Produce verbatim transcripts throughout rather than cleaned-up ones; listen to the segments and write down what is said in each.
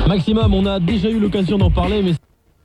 Maximum, on a déjà eu l'occasion d'en parler, mais...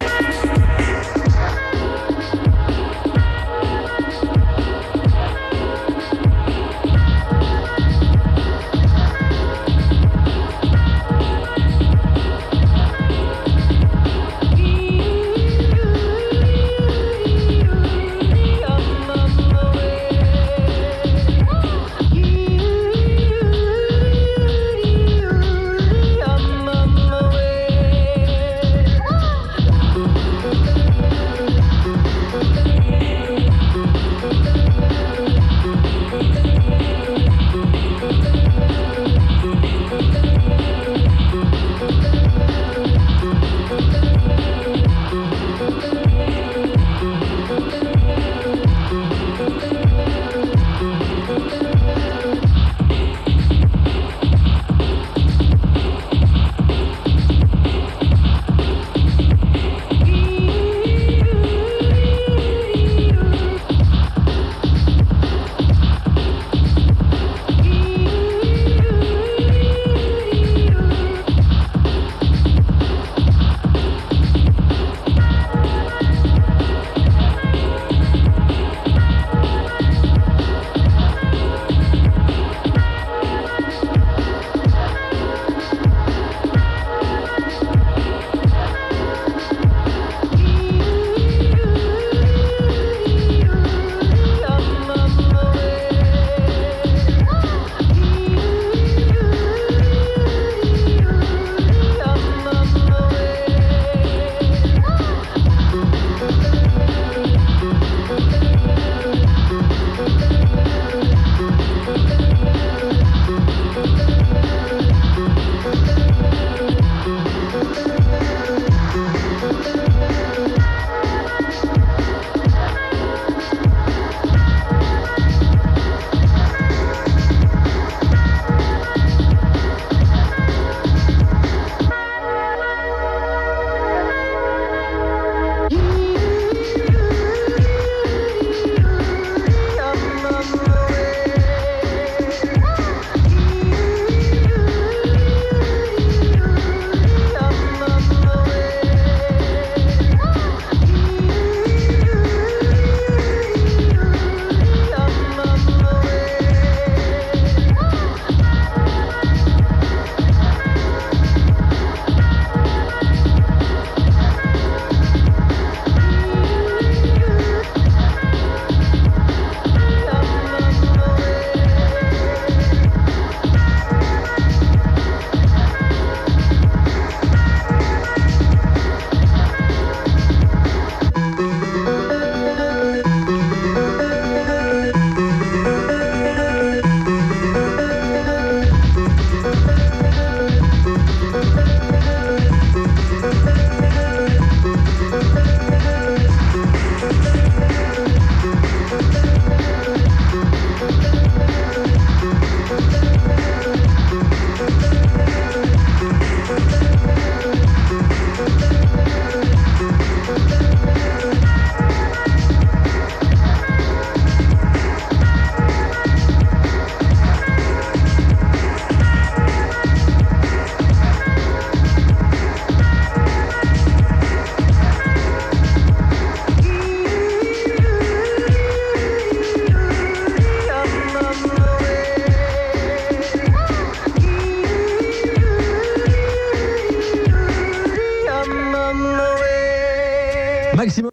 Maximum.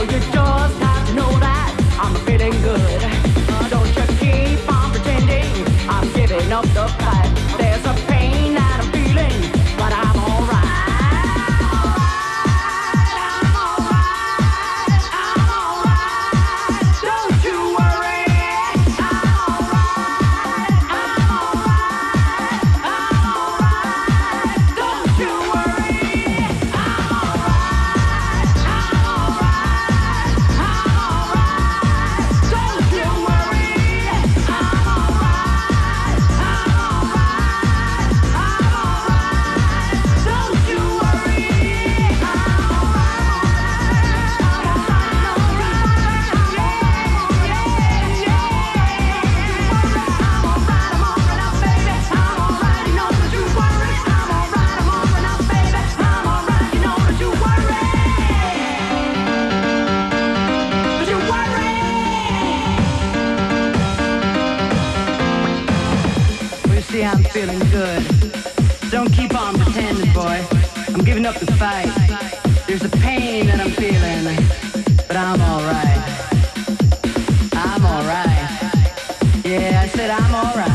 you just have to know that I'm feeling good. Uh, don't you keep on pretending I'm giving up the fight. There's a pain that I'm feeling, but I'm alright. I'm feeling good. Don't keep on pretending, boy. I'm giving up the fight. There's a pain that I'm feeling, but I'm alright. I'm alright. Yeah, I said I'm alright.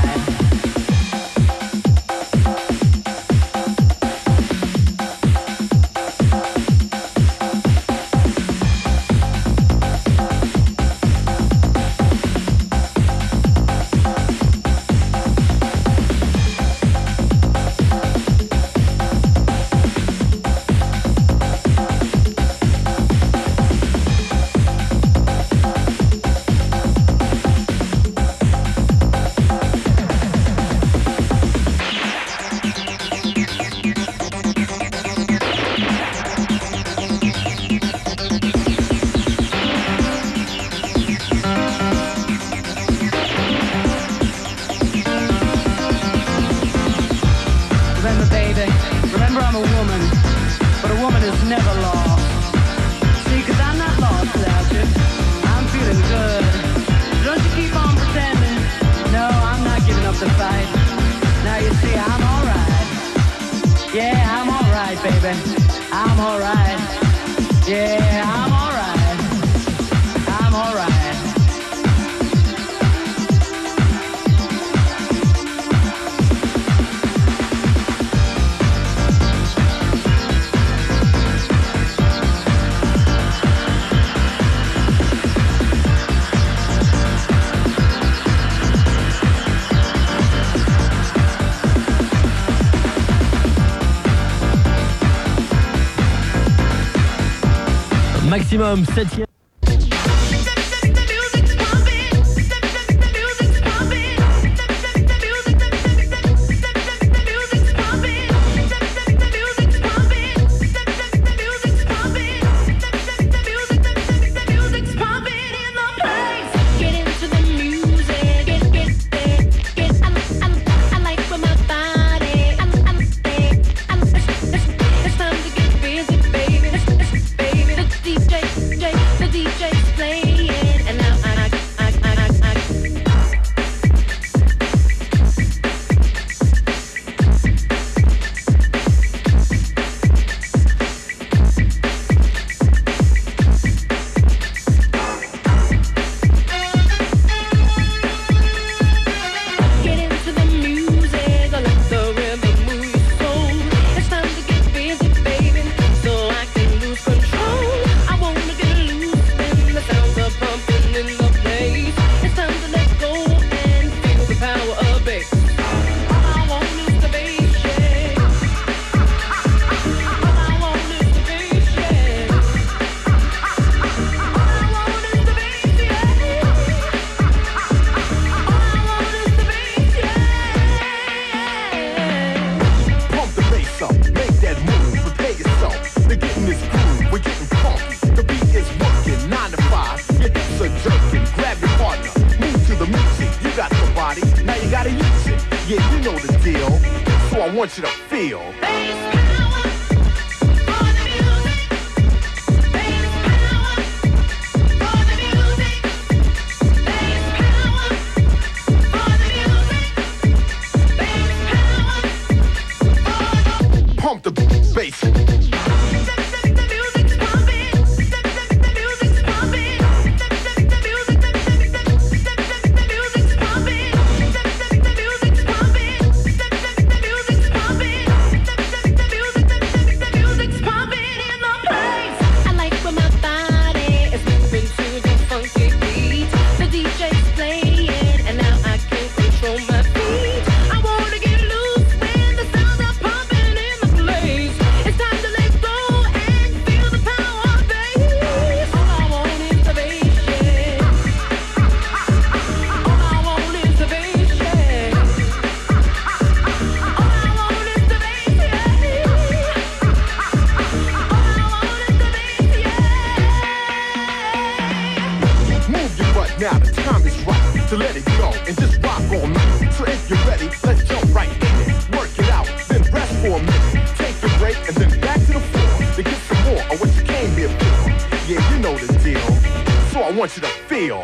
Maximum septième. Want you to feel. Pump the bass. want you to feel.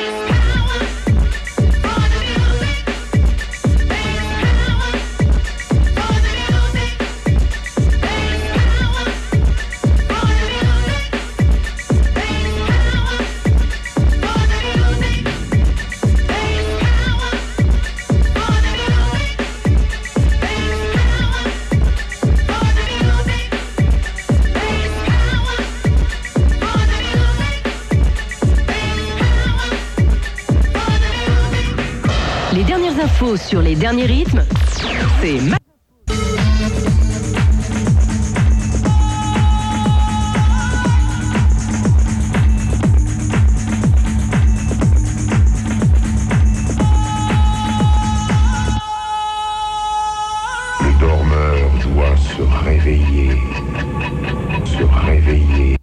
Les dernières infos sur les derniers rythmes, c'est Ma- Le dormeur doit se réveiller, se réveiller.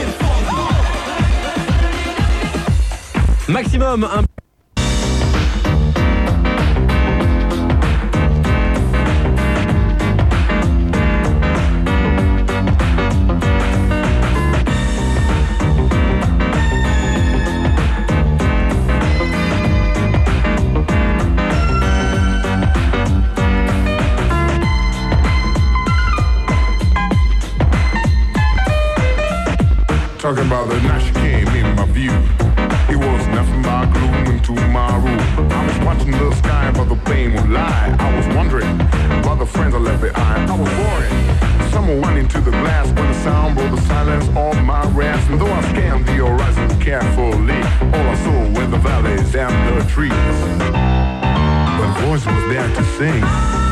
Maximum, un... Talking about the night she came in my view. It was nothing but gloom into my room. I was watching the sky, but the plane would lie. I was wondering about the friends I left behind. I was boring. Someone went into the glass when the sound broke the silence on my rest. And though I scanned the horizon carefully, all I saw were the valleys and the trees. But a voice was there to sing.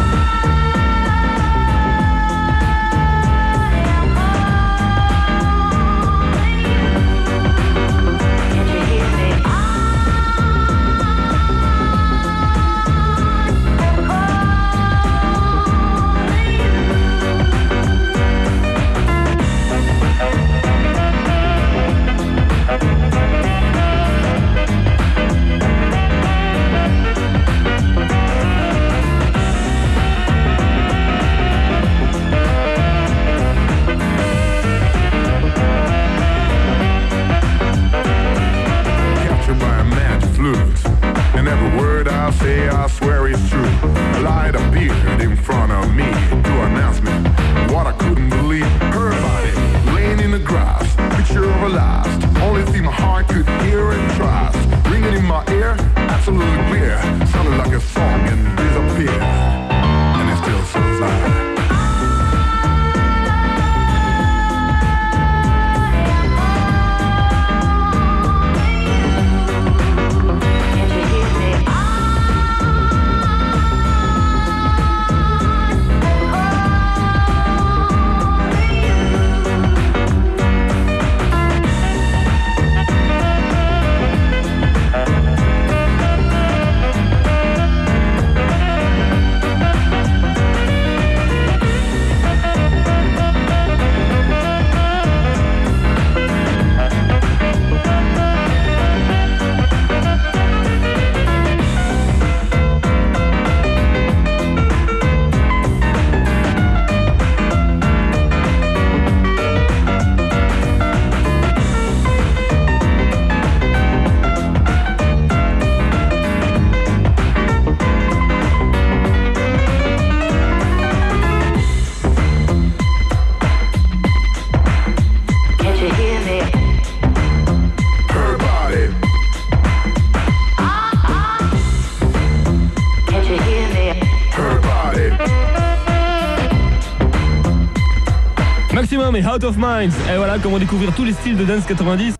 Maximum et Out of Minds. Et voilà comment découvrir tous les styles de Dance quatre-vingt-dix.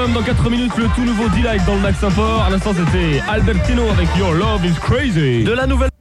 Maximum dans quatre minutes, le tout nouveau Delight dans le Max Import. À l'instant, c'était Albertino avec Your Love is Crazy. De la nouvelle.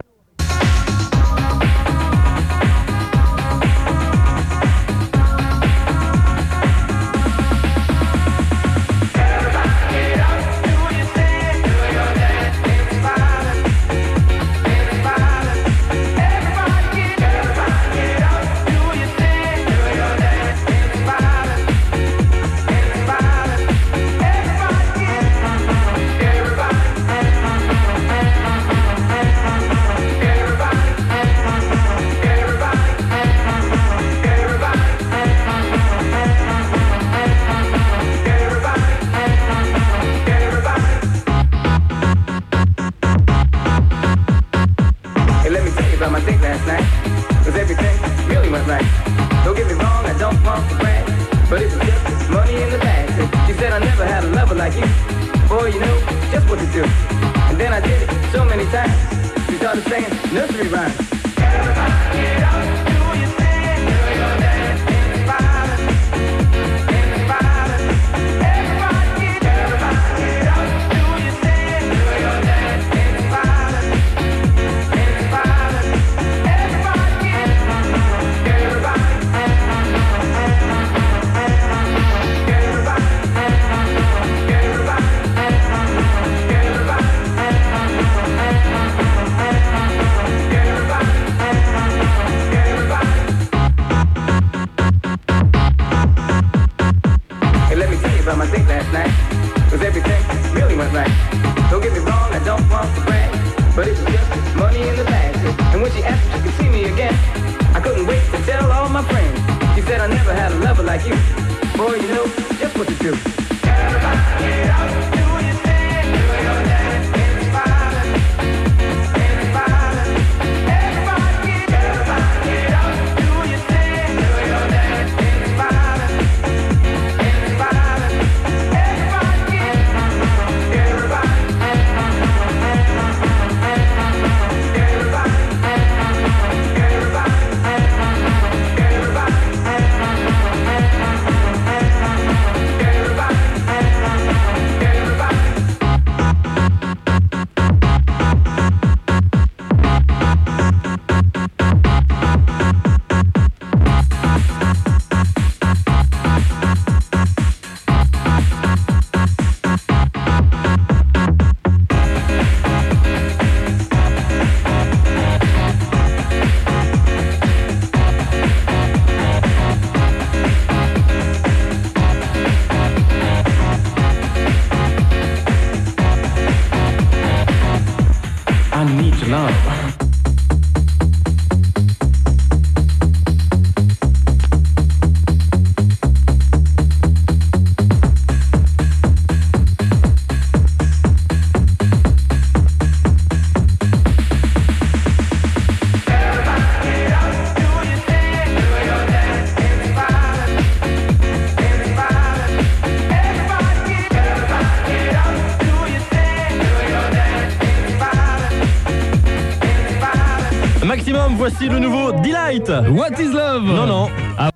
Voici le nouveau Delight. What is love? Non, non. Ah.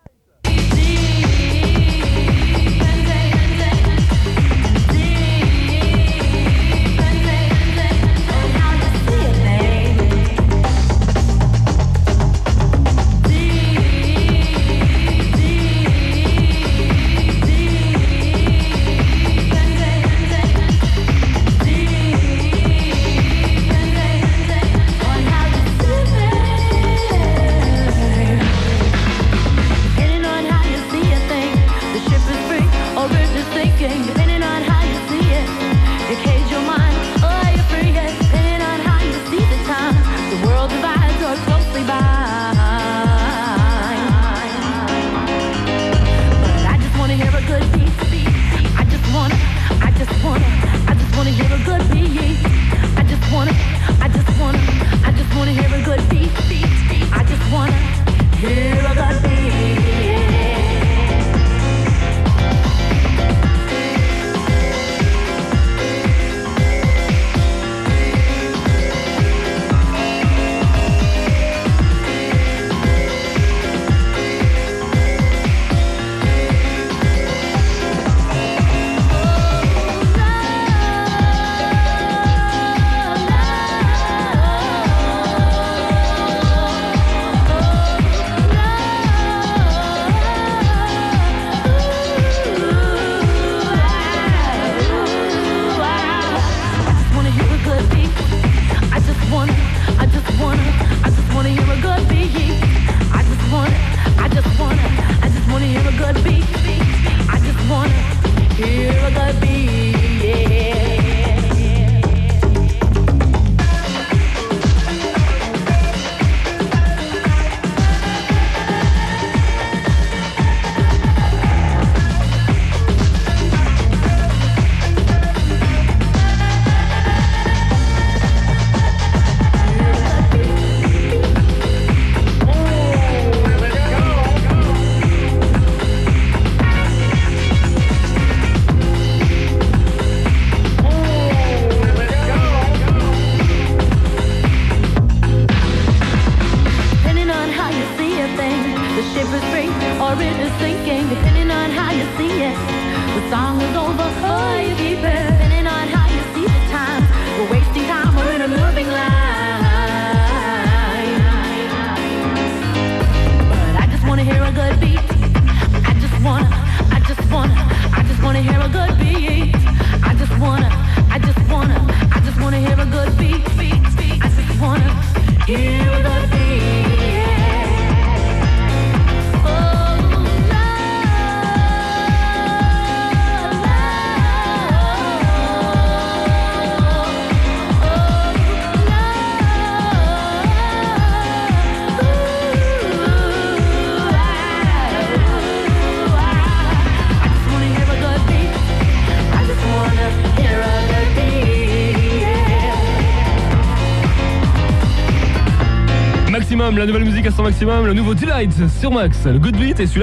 or it is sinking, depending on how you see it. The song is over, or you keep it, depending on how you see the time. We're wasting time, we're in a moving line. But I just wanna hear a good beat. I just wanna, I just wanna, I just wanna hear a good beat. I just wanna, I just wanna, I just wanna hear a good beat. beat, beat. I just wanna hear a good beat. Maximum, la nouvelle musique à son maximum, le nouveau Delight sur Max, le Good Beat et celui-là.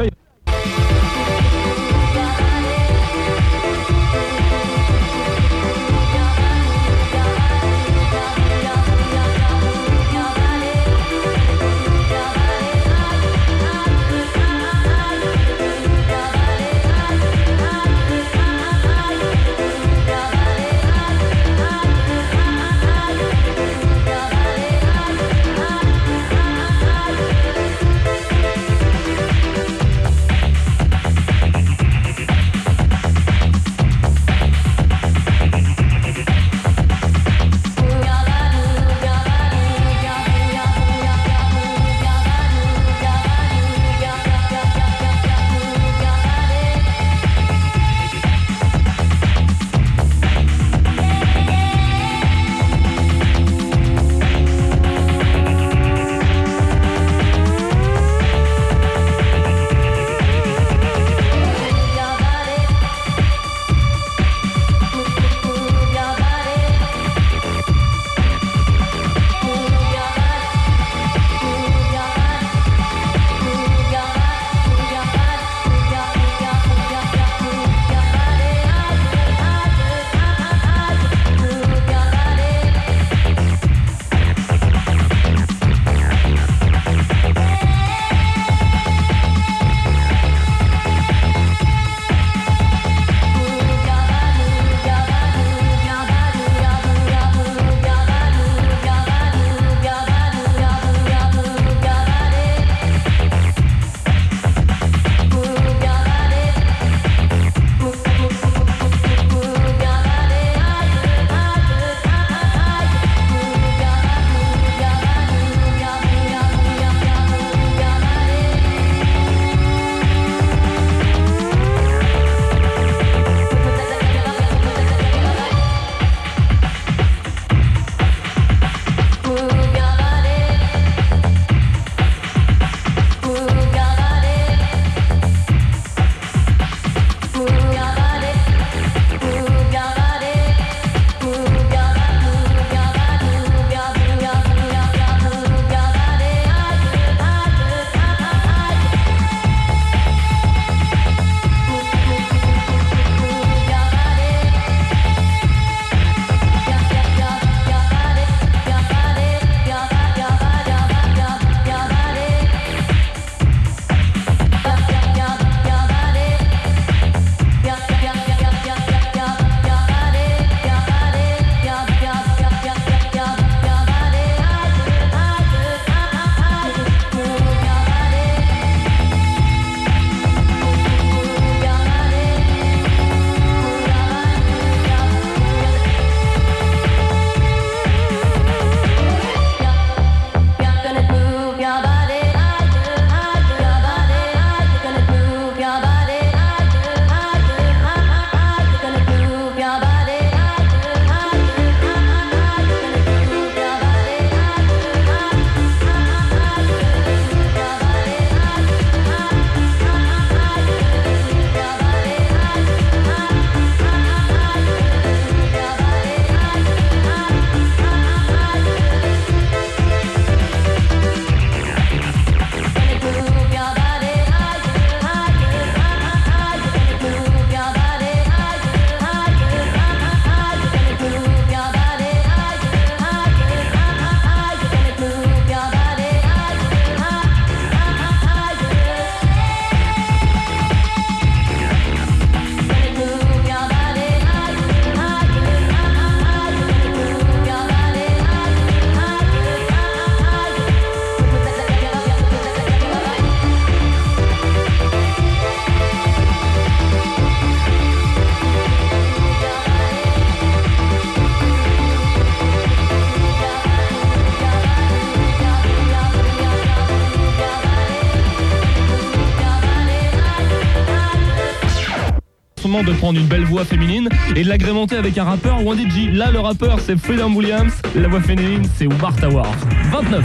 moment de prendre une belle voix féminine et de l'agrémenter avec un rappeur ou un D J. Là, le rappeur, c'est Freedom Williams. La voix féminine, c'est Martha Ward. vingt-neuf.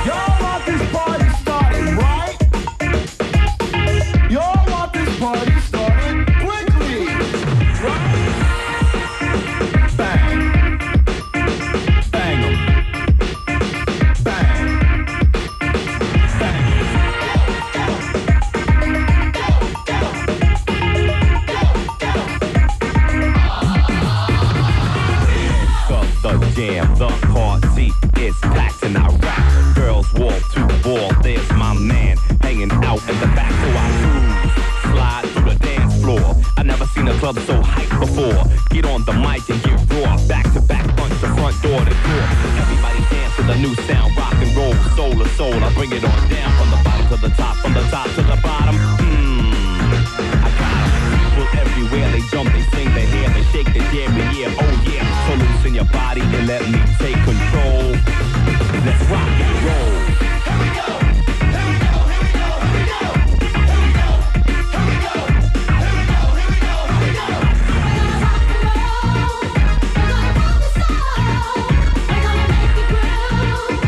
Jam, the party is packed and I rap. Girls wall to wall, there's my man hanging out in the back. So I cruise, slide through the dance floor. I never seen a club so hyped before. Get on the mic and get raw, back to back, punch the front door to door. Everybody dance to the new sound, rock and roll, soul to soul. I bring it on down from the bottom to the top, from the top to the bottom. Mmm, I got 'em. People everywhere, they jump, they sing, they hear, they shake, they dare me, yeah, oh yeah. So loosen your body and let me take control. Let's rock and roll. Here we go, here we go, here we go, here we go, here we go, here we go, here we go, here we go, here we go. We're gonna rock and roll, we're gonna make it groove.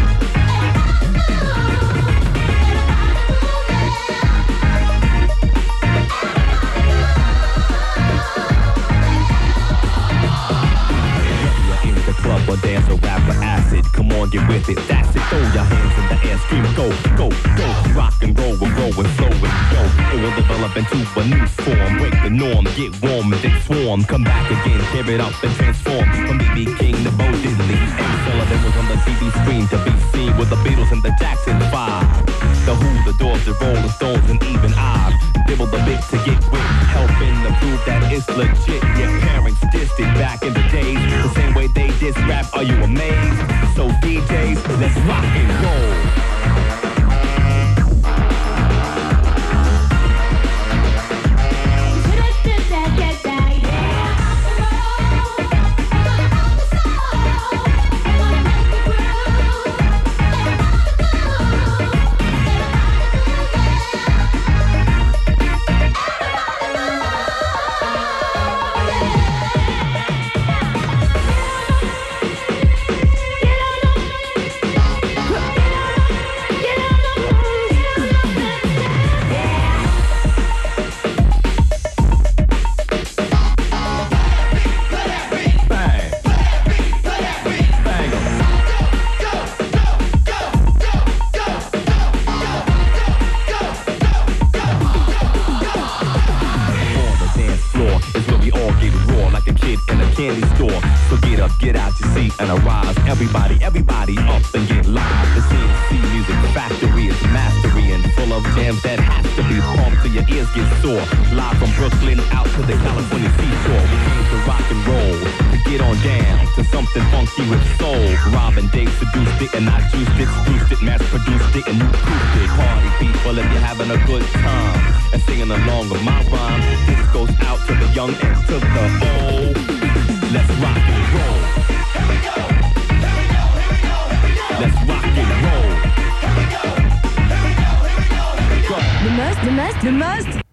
Club or dance or rap or acid. Come on, get with it, that's it. Throw your hands in the air, scream, go, go, go. Rock and roll, we're growing, flowing, yo. It will develop into a new form. Break the norm, get warm and then swarm. Come back again, tear it up and transform. From B B King to Bo Diddley. And Sullivan was on the T V screen to be seen with the Beatles and the Jackson Five. The Who, the Doors, the Rolling Stones, and even I. Dibble the bit to get with, helping to prove that it's legit. Your parents dissed it back in the days, the same way they diss rap. Are you amazed? So D Js, let's rock and roll. And arise, everybody, everybody up and get live. The C N C Music Factory is mastery and full of jams that has to be pumped till your ears get sore. Live from Brooklyn out to the California seashore. We came to rock and roll, to get on down to something funky with soul. Robin Dave seduced it and I juiced it, spruced it, mass produced it and you proofed it. Party people, if you're having a good time and singing along with my rhyme, this goes out to the young and to the old. Let's rock and roll. Here we go, here we go, here we go, here we go. Let's rock and roll. Here we go, here we go, here we go, here we go. Le must, le must, le must,